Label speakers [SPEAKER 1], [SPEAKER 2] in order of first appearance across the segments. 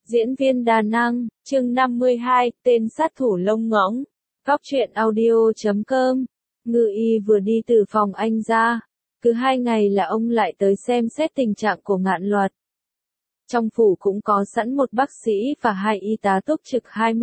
[SPEAKER 1] Diễn viên đa năng, chương 52, tên sát thủ lông ngỗng. Góc truyện audio.com. Ngự y vừa đi từ phòng anh ra. Cứ 2 ngày là ông lại tới xem xét tình trạng của Ngạn Luật. Trong phủ cũng có sẵn một bác sĩ và 2 y tá túc trực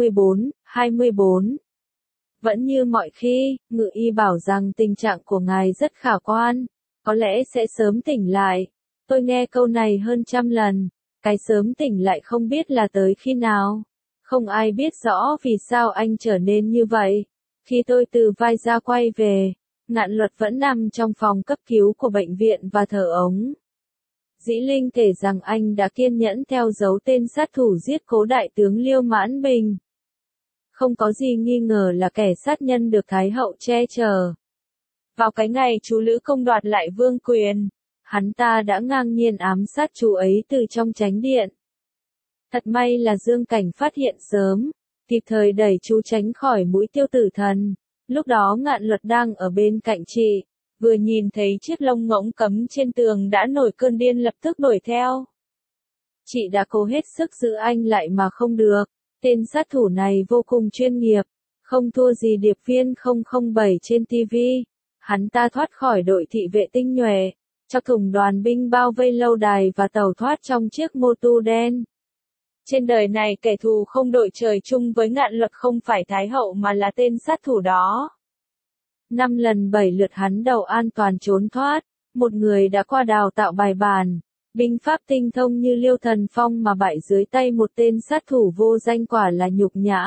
[SPEAKER 1] 24/24. Vẫn như mọi khi, ngự y bảo rằng tình trạng của ngài rất khả quan, có lẽ sẽ sớm tỉnh lại. Tôi nghe câu này hơn 100 lần, cái sớm tỉnh lại không biết là tới khi nào. Không ai biết rõ vì sao anh trở nên như vậy. Khi tôi từ vai ra quay về, Ngạn Luật vẫn nằm trong phòng cấp cứu của bệnh viện và thở ống. Dĩ Linh kể rằng anh đã kiên nhẫn theo dấu tên sát thủ giết cố đại tướng Liêu Mãn Bình. Không có gì nghi ngờ là kẻ sát nhân được Thái hậu che chở. Vào cái ngày chú Lữ Công đoạt lại vương quyền, hắn ta đã ngang nhiên ám sát chú ấy từ trong chánh điện. Thật may là Dương Cảnh phát hiện sớm, kịp thời đẩy chú tránh khỏi mũi tiêu tử thần. Lúc đó Ngạn Luật đang ở bên cạnh chị, vừa nhìn thấy chiếc lông ngỗng cấm trên tường đã nổi cơn điên lập tức đuổi theo. Chị đã cố hết sức giữ anh lại mà không được. Tên sát thủ này vô cùng chuyên nghiệp, không thua gì điệp viên 007 trên TV. Hắn ta thoát khỏi đội thị vệ tinh nhuệ, cho thùng đoàn binh bao vây lâu đài và tẩu thoát trong chiếc mô tô đen. Trên đời này kẻ thù không đội trời chung với Ngạn Luật không phải Thái hậu mà là tên sát thủ đó. 5 lần 7 lượt hắn đầu an toàn trốn thoát, một người đã qua đào tạo bài bản. Binh pháp tinh thông như Liêu Thần Phong mà bại dưới tay một tên sát thủ vô danh quả là nhục nhã.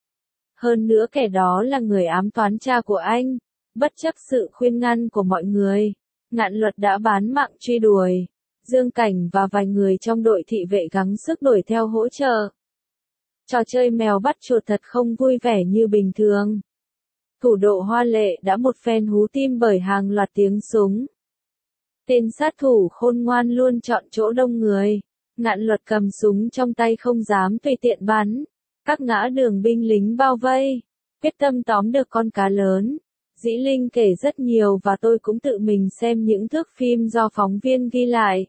[SPEAKER 1] Hơn nữa kẻ đó là người ám toán cha của anh. Bất chấp sự khuyên ngăn của mọi người, Ngạn Luật đã bán mạng truy đuổi. Dương Cảnh và vài người trong đội thị vệ gắng sức đuổi theo hỗ trợ. Trò chơi mèo bắt chuột thật không vui vẻ như bình thường. Thủ độ hoa lệ đã một phen hú tim bởi hàng loạt tiếng súng. Tên sát thủ khôn ngoan luôn chọn chỗ đông người. Ngạn Luật cầm súng trong tay không dám tùy tiện bắn. Các ngã đường binh lính bao vây, quyết tâm tóm được con cá lớn. Dĩ Linh kể rất nhiều và tôi cũng tự mình xem những thước phim do phóng viên ghi lại.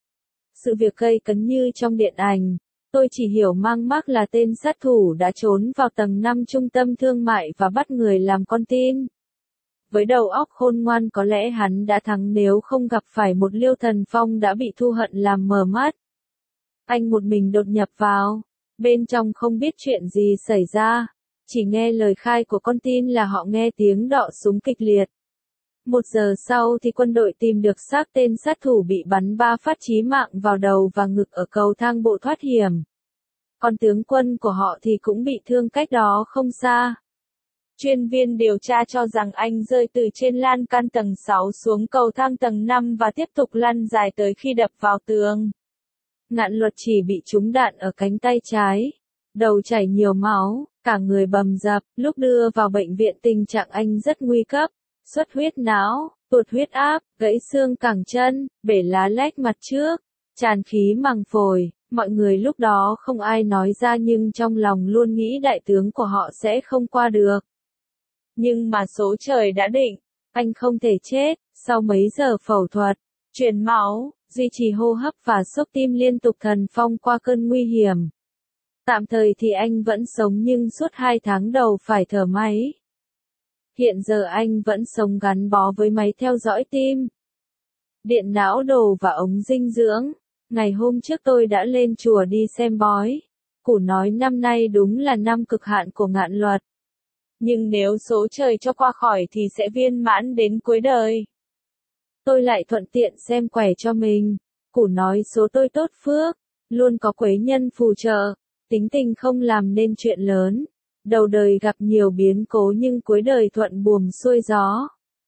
[SPEAKER 1] Sự việc gây cấn như trong điện ảnh. Tôi chỉ hiểu mang mác là tên sát thủ đã trốn vào tầng 5 trung tâm thương mại và bắt người làm con tin. Với đầu óc khôn ngoan có lẽ hắn đã thắng nếu không gặp phải một Liêu Thần Phong đã bị thù hận làm mờ mắt. Anh một mình đột nhập vào, bên trong không biết chuyện gì xảy ra, chỉ nghe lời khai của con tin là họ nghe tiếng đọ súng kịch liệt. 1 giờ sau thì quân đội tìm được xác tên sát thủ bị bắn 3 phát chí mạng vào đầu và ngực ở cầu thang bộ thoát hiểm. Còn tướng quân của họ thì cũng bị thương cách đó không xa. Chuyên viên điều tra cho rằng anh rơi từ trên lan can tầng 6 xuống cầu thang tầng 5 và tiếp tục lăn dài tới khi đập vào tường. Ngạn Luật chỉ bị trúng đạn ở cánh tay trái, đầu chảy nhiều máu, cả người bầm dập. Lúc đưa vào bệnh viện tình trạng anh rất nguy cấp, xuất huyết não, tụt huyết áp, gãy xương cẳng chân, bể lá lách mặt trước, tràn khí màng phổi. Mọi người lúc đó không ai nói ra nhưng trong lòng luôn nghĩ đại tướng của họ sẽ không qua được. Nhưng mà số trời đã định, anh không thể chết. Sau mấy giờ phẫu thuật, truyền máu, duy trì hô hấp và xúc tim liên tục, Thần Phong qua cơn nguy hiểm. Tạm thời thì anh vẫn sống nhưng suốt 2 tháng đầu phải thở máy. Hiện giờ anh vẫn sống gắn bó với máy theo dõi tim, điện não đồ và ống dinh dưỡng. Ngày hôm trước tôi đã lên chùa đi xem bói. Cụ nói năm nay đúng là năm cực hạn của Ngạn Luật. Nhưng nếu số trời cho qua khỏi thì sẽ viên mãn đến cuối đời. Tôi lại thuận tiện xem quẻ cho mình. Cụ nói số tôi tốt phước, luôn có quế nhân phù trợ, tính tình không làm nên chuyện lớn. Đầu đời gặp nhiều biến cố nhưng cuối đời thuận buồm xuôi gió.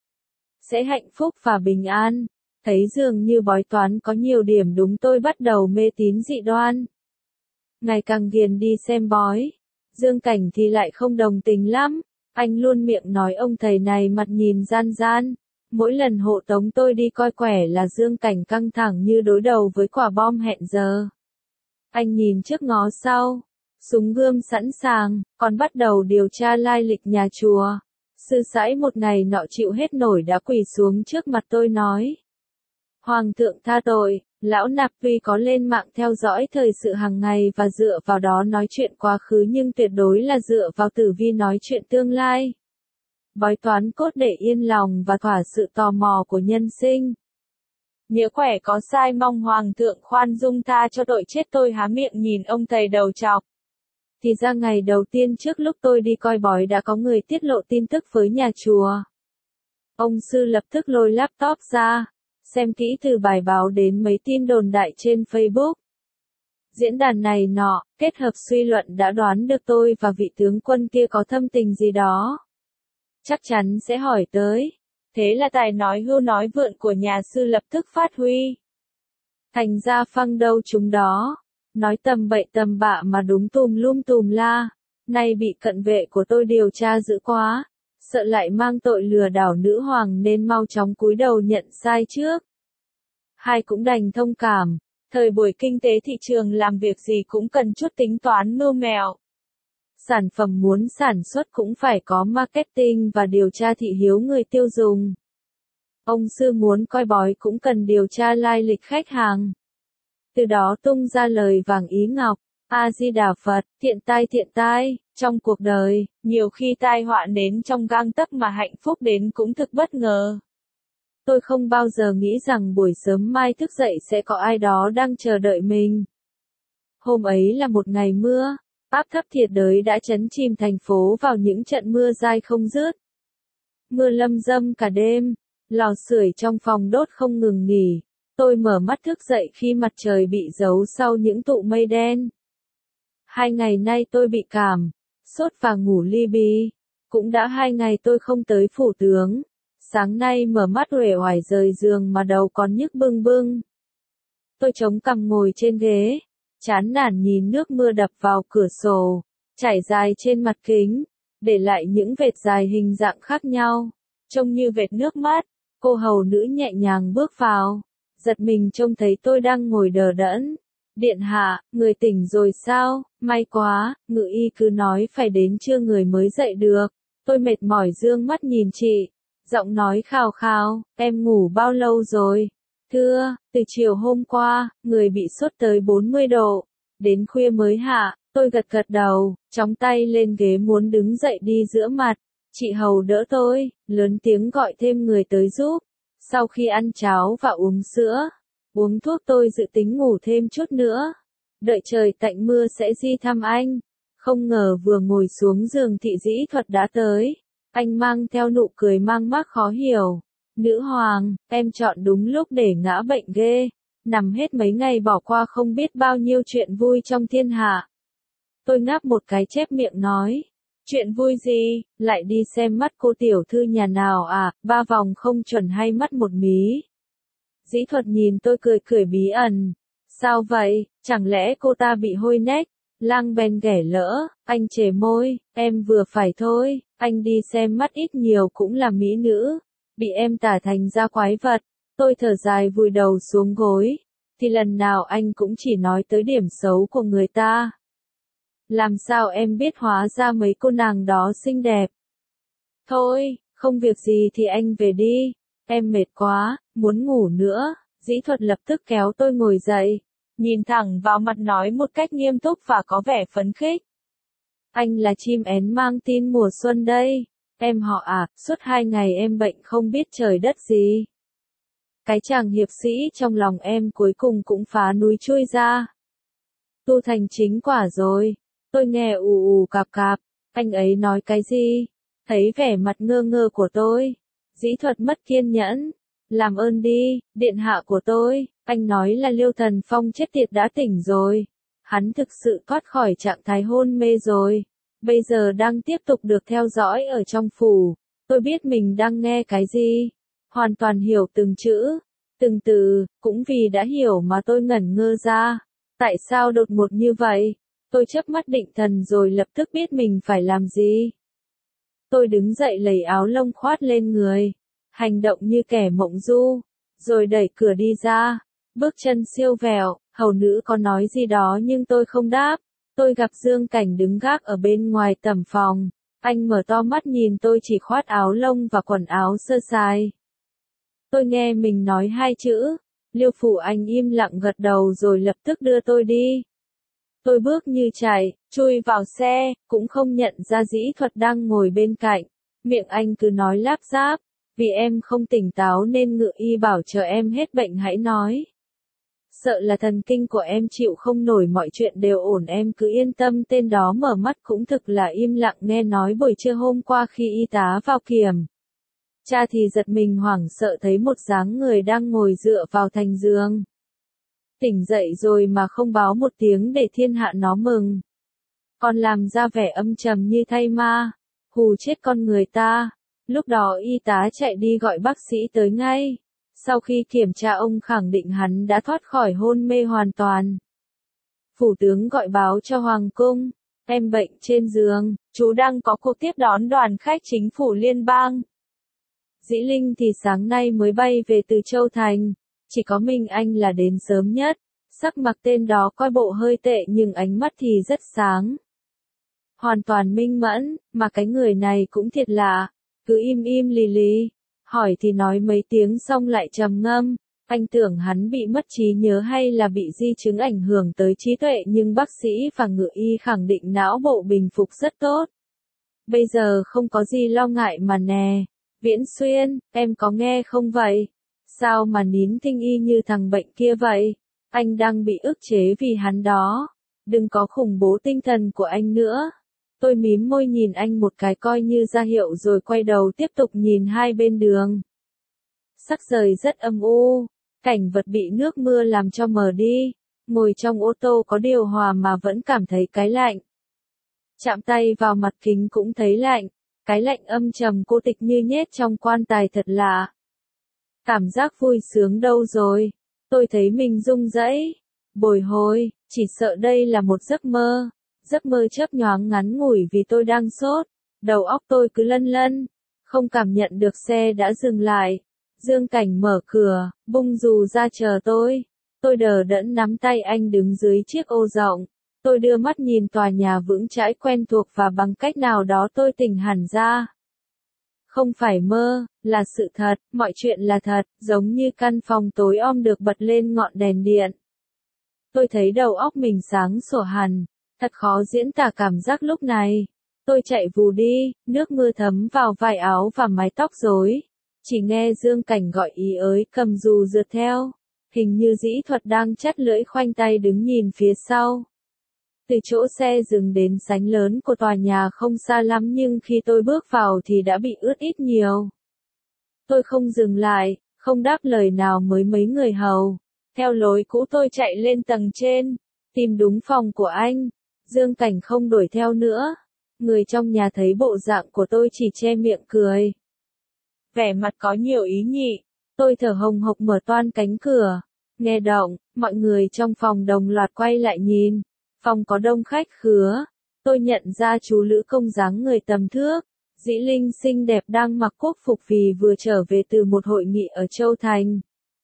[SPEAKER 1] Sẽ hạnh phúc và bình an. Thấy dường như bói toán có nhiều điểm đúng, tôi bắt đầu mê tín dị đoan. Ngày càng ghiền đi xem bói. Dương Cảnh thì lại không đồng tình lắm. Anh luôn miệng nói ông thầy này mặt nhìn gian gian. Mỗi lần hộ tống tôi đi coi quẻ là Dương Cảnh căng thẳng như đối đầu với quả bom hẹn giờ. Anh nhìn trước ngó sau, súng gươm sẵn sàng, còn bắt đầu điều tra lai lịch nhà chùa. Sư sãi một ngày nọ chịu hết nổi đã quỳ xuống trước mặt tôi nói. Hoàng thượng tha tội, lão nạp tuy có lên mạng theo dõi thời sự hàng ngày và dựa vào đó nói chuyện quá khứ nhưng tuyệt đối là dựa vào tử vi nói chuyện tương lai. Bói toán cốt để yên lòng và thỏa sự tò mò của nhân sinh. Nếu khỏe có sai mong Hoàng thượng khoan dung tha cho tội chết. Tôi há miệng nhìn ông thầy đầu trọc. Thì ra ngày đầu tiên trước lúc tôi đi coi bói đã có người tiết lộ tin tức với nhà chùa. Ông sư lập tức lôi laptop ra, xem kỹ từ bài báo đến mấy tin đồn đại trên Facebook. Diễn đàn này nọ, kết hợp suy luận đã đoán được tôi và vị tướng quân kia có thâm tình gì đó. Chắc chắn sẽ hỏi tới. Thế là tài nói hưu nói vượn của nhà sư lập tức phát huy. Thành ra phăng đâu chúng đó. Nói tầm bậy tầm bạ mà đúng tùm la. Nay bị cận vệ của tôi điều tra dữ quá. Sợ lại mang tội lừa đảo nữ hoàng nên mau chóng cúi đầu nhận sai trước. Hai cũng đành thông cảm. Thời buổi kinh tế thị trường làm việc gì cũng cần chút tính toán mưu mẹo. Sản phẩm muốn sản xuất cũng phải có marketing và điều tra thị hiếu người tiêu dùng. Ông sư muốn coi bói cũng cần điều tra lai lịch khách hàng. Từ đó tung ra lời vàng ý ngọc, A-di-đà Phật, thiện tai, trong cuộc đời, nhiều khi tai họa đến trong gang tấc mà hạnh phúc đến cũng thực bất ngờ. Tôi không bao giờ nghĩ rằng buổi sớm mai thức dậy sẽ có ai đó đang chờ đợi mình. Hôm ấy là một ngày mưa. Áp thấp nhiệt đới đã trấn chìm thành phố vào những trận mưa dai không dứt. Mưa lâm râm cả đêm, lò sưởi trong phòng đốt không ngừng nghỉ. Tôi mở mắt thức dậy khi mặt trời bị giấu sau những tụ mây đen. 2 ngày nay tôi bị cảm, sốt và ngủ li bì. Cũng đã 2 ngày tôi không tới phủ tướng. Sáng nay mở mắt uể oải rời giường mà đầu còn nhức bưng bưng. Tôi chống cằm ngồi trên ghế. Chán nản nhìn nước mưa đập vào cửa sổ, chảy dài trên mặt kính, để lại những vệt dài hình dạng khác nhau, trông như vệt nước mắt. Cô hầu nữ nhẹ nhàng bước vào, giật mình trông thấy tôi đang ngồi đờ đẫn. Điện hạ, người tỉnh rồi sao? May quá, ngự y cứ nói phải đến trưa người mới dậy được. Tôi mệt mỏi dương mắt nhìn chị, giọng nói khào khào, em ngủ bao lâu rồi? Thưa, từ chiều hôm qua, người bị sốt tới 40 độ. Đến khuya mới hạ, tôi gật đầu, chóng tay lên ghế muốn đứng dậy đi rửa mặt. Chị hầu đỡ tôi, lớn tiếng gọi thêm người tới giúp. Sau khi ăn cháo và uống sữa, uống thuốc tôi dự tính ngủ thêm chút nữa. Đợi trời tạnh mưa sẽ đi thăm anh. Không ngờ vừa ngồi xuống giường thị dĩ thuật đã tới. Anh mang theo nụ cười mang mác khó hiểu. Nữ hoàng, em chọn đúng lúc để ngã bệnh ghê. Nằm hết mấy ngày bỏ qua không biết bao nhiêu chuyện vui trong thiên hạ. Tôi ngáp một cái chép miệng nói. Chuyện vui gì, lại đi xem mắt cô tiểu thư nhà nào à, 3 vòng không chuẩn hay mắt một mí. Dĩ thuật nhìn tôi cười bí ẩn. Sao vậy, chẳng lẽ cô ta bị hôi nách? Lang bèn ghẻ lỡ, anh chề môi, em vừa phải thôi, anh đi xem mắt ít nhiều cũng là mỹ nữ. Bị em tả thành ra quái vật, tôi thở dài vùi đầu xuống gối, thì lần nào anh cũng chỉ nói tới điểm xấu của người ta. Làm sao em biết hóa ra mấy cô nàng đó xinh đẹp? Thôi, không việc gì thì anh về đi, em mệt quá, muốn ngủ nữa. Dĩ thuật lập tức kéo tôi ngồi dậy, nhìn thẳng vào mặt nói một cách nghiêm túc và có vẻ phấn khích. Anh là chim én mang tin mùa xuân đây. Em họ à, suốt 2 ngày em bệnh không biết trời đất gì. Cái chàng hiệp sĩ trong lòng em cuối cùng cũng phá núi chui ra. Tu thành chính quả rồi. Tôi nghe ù cạp, anh ấy nói cái gì? Thấy vẻ mặt ngơ ngơ của tôi. Dĩ thuật mất kiên nhẫn. Làm ơn đi, điện hạ của tôi, anh nói là Liêu Thần Phong chết tiệt đã tỉnh rồi. Hắn thực sự thoát khỏi trạng thái hôn mê rồi. Bây giờ đang tiếp tục được theo dõi ở trong phủ. Tôi biết mình đang nghe cái gì. Hoàn toàn hiểu từng chữ, từng từ, cũng vì đã hiểu mà tôi ngẩn ngơ ra. Tại sao đột ngột như vậy? Tôi chớp mắt định thần rồi lập tức biết mình phải làm gì. Tôi đứng dậy lấy áo lông khoát lên người. Hành động như kẻ mộng du. Rồi đẩy cửa đi ra. Bước chân siêu vẹo, hầu nữ có nói gì đó nhưng tôi không đáp. Tôi gặp Dương Cảnh đứng gác ở bên ngoài tầm phòng. Anh mở to mắt nhìn tôi chỉ khoát áo lông và quần áo sơ sài. Tôi nghe mình nói 2 chữ, Liêu Phủ Anh im lặng gật đầu rồi lập tức đưa tôi đi. Tôi bước như chạy, chui vào xe, cũng không nhận ra Dĩ Thuật đang ngồi bên cạnh. Miệng anh cứ nói láp ráp, vì em không tỉnh táo nên Ngự Y bảo chờ em hết bệnh hãy nói. Sợ là thần kinh của em chịu không nổi, mọi chuyện đều ổn, em cứ yên tâm. Tên đó mở mắt cũng thực là im lặng, nghe nói buổi trưa hôm qua khi y tá vào kiểm cha thì giật mình hoảng sợ thấy một dáng người đang ngồi dựa vào thành giường. Tỉnh dậy rồi mà không báo một tiếng để thiên hạ nó mừng. Còn làm ra vẻ âm trầm như thay ma, hù chết con người ta. Lúc đó y tá chạy đi gọi bác sĩ tới ngay. Sau khi kiểm tra ông khẳng định hắn đã thoát khỏi hôn mê hoàn toàn. Phủ tướng gọi báo cho Hoàng cung, em bệnh trên giường, chú đang có cuộc tiếp đón đoàn khách chính phủ liên bang. Dĩ Linh thì sáng nay mới bay về từ Châu Thành, chỉ có mình anh là đến sớm nhất. Sắc mặt tên đó coi bộ hơi tệ nhưng ánh mắt thì rất sáng. Hoàn toàn minh mẫn, mà cái người này cũng thiệt lạ, cứ im im lì lì. Hỏi thì nói mấy tiếng xong lại trầm ngâm. Anh tưởng hắn bị mất trí nhớ hay là bị di chứng ảnh hưởng tới trí tuệ, nhưng bác sĩ và Ngự Y khẳng định não bộ bình phục rất tốt. Bây giờ không có gì lo ngại mà nè. Viễn Xuyên, em có nghe không vậy? Sao mà nín thinh y như thằng bệnh kia vậy? Anh đang bị ức chế vì hắn đó. Đừng có khủng bố tinh thần của anh nữa. Tôi mím môi nhìn anh một cái coi như ra hiệu rồi quay đầu tiếp tục nhìn hai bên đường. Sắc trời rất âm u, cảnh vật bị nước mưa làm cho mờ đi. Ngồi trong ô tô có điều hòa mà vẫn cảm thấy cái lạnh. Chạm tay vào mặt kính cũng thấy lạnh. Cái lạnh âm trầm cô tịch như nhét trong quan tài thật lạ. Cảm giác vui sướng đâu rồi? Tôi thấy mình rung rẩy, bồi hồi, chỉ sợ đây là một giấc mơ. Giấc mơ chớp nhoáng ngắn ngủi vì tôi đang sốt. Đầu óc tôi cứ lân lân, không cảm nhận được xe đã dừng lại. Dương Cảnh mở cửa, bung dù ra chờ tôi. Tôi đờ đẫn nắm tay anh đứng dưới chiếc ô rộng. Tôi đưa mắt nhìn tòa nhà vững chãi quen thuộc và bằng cách nào đó tôi tỉnh hẳn ra. Không phải mơ, là sự thật, mọi chuyện là thật, giống như căn phòng tối om được bật lên ngọn đèn điện. Tôi thấy đầu óc mình sáng sủa hẳn, thật khó diễn tả cảm giác lúc này. Tôi chạy vù đi, nước mưa thấm vào vai áo và mái tóc rối. Chỉ nghe Dương Cảnh gọi ý ới cầm dù rượt theo. Hình như Dĩ Thuật đang chắt lưỡi khoanh tay đứng nhìn phía sau. Từ chỗ xe dừng đến sảnh lớn của tòa nhà không xa lắm nhưng khi tôi bước vào thì đã bị ướt ít nhiều. Tôi không dừng lại, không đáp lời nào với mấy người hầu. Theo lối cũ tôi chạy lên tầng trên, tìm đúng phòng của anh. Dương Cảnh không đuổi theo nữa. Người trong nhà thấy bộ dạng của tôi chỉ che miệng cười. Vẻ mặt có nhiều ý nhị. Tôi thở hồng hộc mở toang cánh cửa. Nghe động, mọi người trong phòng đồng loạt quay lại nhìn. Phòng có đông khách khứa. Tôi nhận ra chú Lữ Công dáng người tầm thước. Dĩ Linh xinh đẹp đang mặc quốc phục vì vừa trở về từ một hội nghị ở Châu Thành.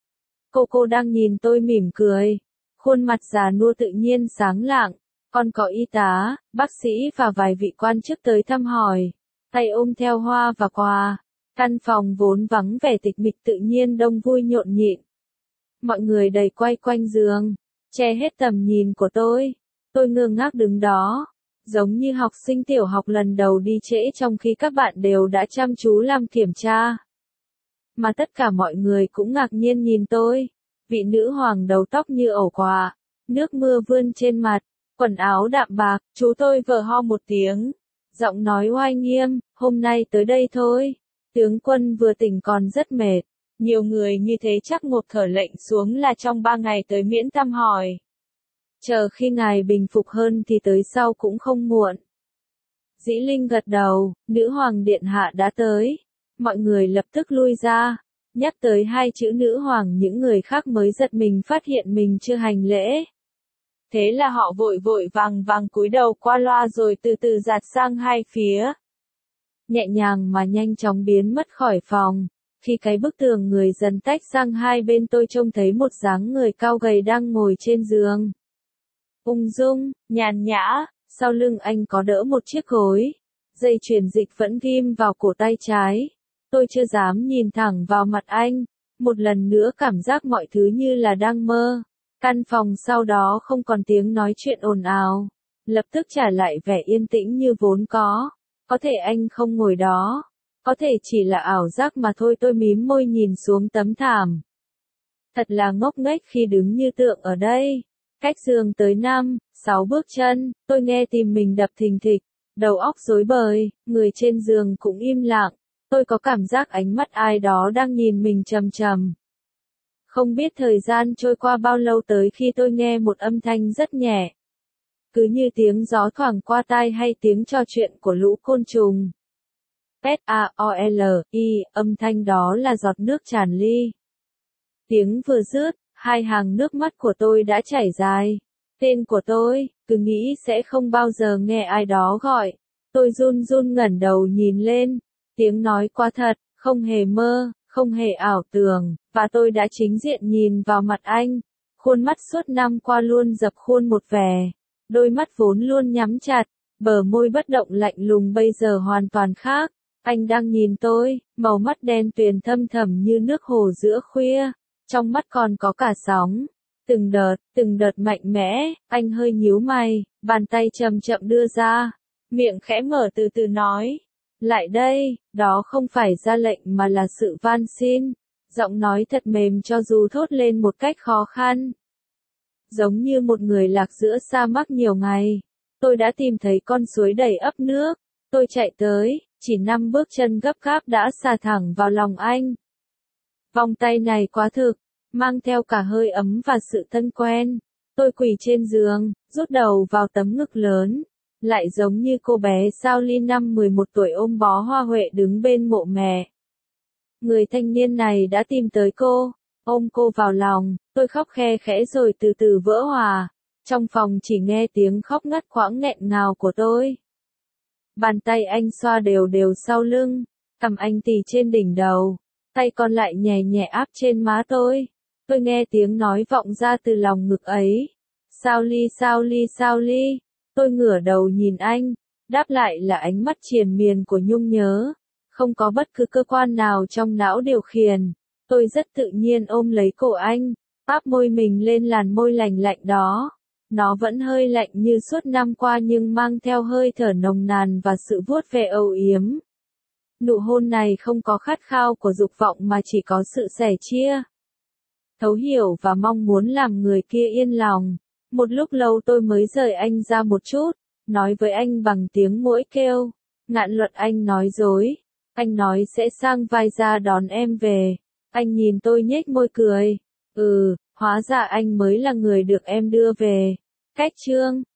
[SPEAKER 1] Cô đang nhìn tôi mỉm cười. Khuôn mặt già nua tự nhiên sáng lạng. Còn có y tá, bác sĩ và vài vị quan chức tới thăm hỏi. Tay ôm theo hoa và quà. Căn phòng vốn vắng vẻ tịch mịch tự nhiên đông vui nhộn nhịp. Mọi người đầy quay quanh giường, che hết tầm nhìn của tôi. Tôi ngơ ngác đứng đó, giống như học sinh tiểu học lần đầu đi trễ trong khi các bạn đều đã chăm chú làm kiểm tra. Mà tất cả mọi người cũng ngạc nhiên nhìn tôi. Vị nữ hoàng đầu tóc như ổ quà, nước mưa vươn trên mặt, quần áo đạm bạc, chú tôi vờ ho một tiếng. Giọng nói oai nghiêm, hôm nay tới đây thôi. Tướng quân vừa tỉnh còn rất mệt. Nhiều người như thế chắc ngộp thở lệnh xuống là trong 3 ngày tới miễn thăm hỏi. Chờ khi ngài bình phục hơn thì tới sau cũng không muộn. Dĩ Linh gật đầu, nữ hoàng điện hạ đã tới. Mọi người lập tức lui ra. Nhắc tới hai chữ nữ hoàng những người khác mới giật mình phát hiện mình chưa hành lễ. Thế là họ vội vội vàng vàng cúi đầu qua loa rồi từ từ dạt sang hai phía. Nhẹ nhàng mà nhanh chóng biến mất khỏi phòng. Khi cái bức tường người dần tách sang hai bên tôi trông thấy một dáng người cao gầy đang ngồi trên giường. Ung dung, nhàn nhã, sau lưng anh có đỡ một chiếc gối. Dây chuyền dịch vẫn ghim vào cổ tay trái. Tôi chưa dám nhìn thẳng vào mặt anh. Một lần nữa cảm giác mọi thứ như là đang mơ. Căn phòng sau đó không còn tiếng nói chuyện ồn ào, lập tức trả lại vẻ yên tĩnh như vốn có. Có thể anh không ngồi đó, có thể chỉ là ảo giác mà thôi. Tôi mím môi nhìn xuống tấm thảm. Thật là ngốc nghếch khi đứng như tượng ở đây. Cách giường tới 5-6 bước chân, tôi nghe tim mình đập thình thịch, đầu óc rối bời, người trên giường cũng im lặng. Tôi có cảm giác ánh mắt ai đó đang nhìn mình chằm chằm. Không biết thời gian trôi qua bao lâu tới khi tôi nghe một âm thanh rất nhẹ. Cứ như tiếng gió thoảng qua tai hay tiếng trò chuyện của lũ côn trùng. S-A-O-L-I, âm thanh đó là giọt nước tràn ly. Tiếng vừa dứt, hai hàng nước mắt của tôi đã chảy dài. Tên của tôi, cứ nghĩ sẽ không bao giờ nghe ai đó gọi. Tôi run run ngẩng đầu nhìn lên. Tiếng nói quá thật, không hề mơ, không hề ảo tưởng, và tôi đã chính diện nhìn vào mặt anh. Khuôn mắt suốt năm qua luôn dập khuôn một vẻ. Đôi mắt vốn luôn nhắm chặt, bờ môi bất động lạnh lùng bây giờ hoàn toàn khác. Anh đang nhìn tôi, màu mắt đen tuyền thâm thẳm như nước hồ giữa khuya. Trong mắt còn có cả sóng. Từng đợt mạnh mẽ, anh hơi nhíu mày, bàn tay chậm chậm đưa ra. Miệng khẽ mở từ từ nói. Lại đây, đó không phải ra lệnh mà là sự van xin. Giọng nói thật mềm cho dù thốt lên một cách khó khăn. Giống như một người lạc giữa sa mạc nhiều ngày. Tôi đã tìm thấy con suối đầy ắp nước. Tôi chạy tới, chỉ 5 bước chân gấp gáp đã xà thẳng vào lòng anh. Vòng tay này quá thực, mang theo cả hơi ấm và sự thân quen. Tôi quỳ trên giường, rút đầu vào tấm ngực lớn. Lại giống như cô bé Sao Ly năm 11 tuổi ôm bó hoa huệ đứng bên mộ mẹ. Người thanh niên này đã tìm tới cô, ôm cô vào lòng, tôi khóc khe khẽ rồi từ từ vỡ hòa. Trong phòng chỉ nghe tiếng khóc ngắt quãng nghẹn ngào của tôi. Bàn tay anh xoa đều đều sau lưng, cằm anh tì trên đỉnh đầu, tay còn lại nhẹ nhẹ áp trên má tôi. Tôi nghe tiếng nói vọng ra từ lòng ngực ấy. Sao Ly, Sao Ly, Sao Ly. Tôi ngửa đầu nhìn anh, đáp lại là ánh mắt triền miên của nhung nhớ. Không có bất cứ cơ quan nào trong não điều khiển. Tôi rất tự nhiên ôm lấy cổ anh, áp môi mình lên làn môi lành lạnh đó. Nó vẫn hơi lạnh như suốt năm qua nhưng mang theo hơi thở nồng nàn và sự vuốt ve âu yếm. Nụ hôn này không có khát khao của dục vọng mà chỉ có sự sẻ chia. Thấu hiểu và mong muốn làm người kia yên lòng. Một lúc lâu tôi mới rời anh ra một chút, nói với anh bằng tiếng muỗi kêu. Ngạn Luật, anh nói dối. Anh nói sẽ sang vai ra đón em về. Anh nhìn tôi nhếch môi cười. Hóa ra anh mới là người được em đưa về. Cách chương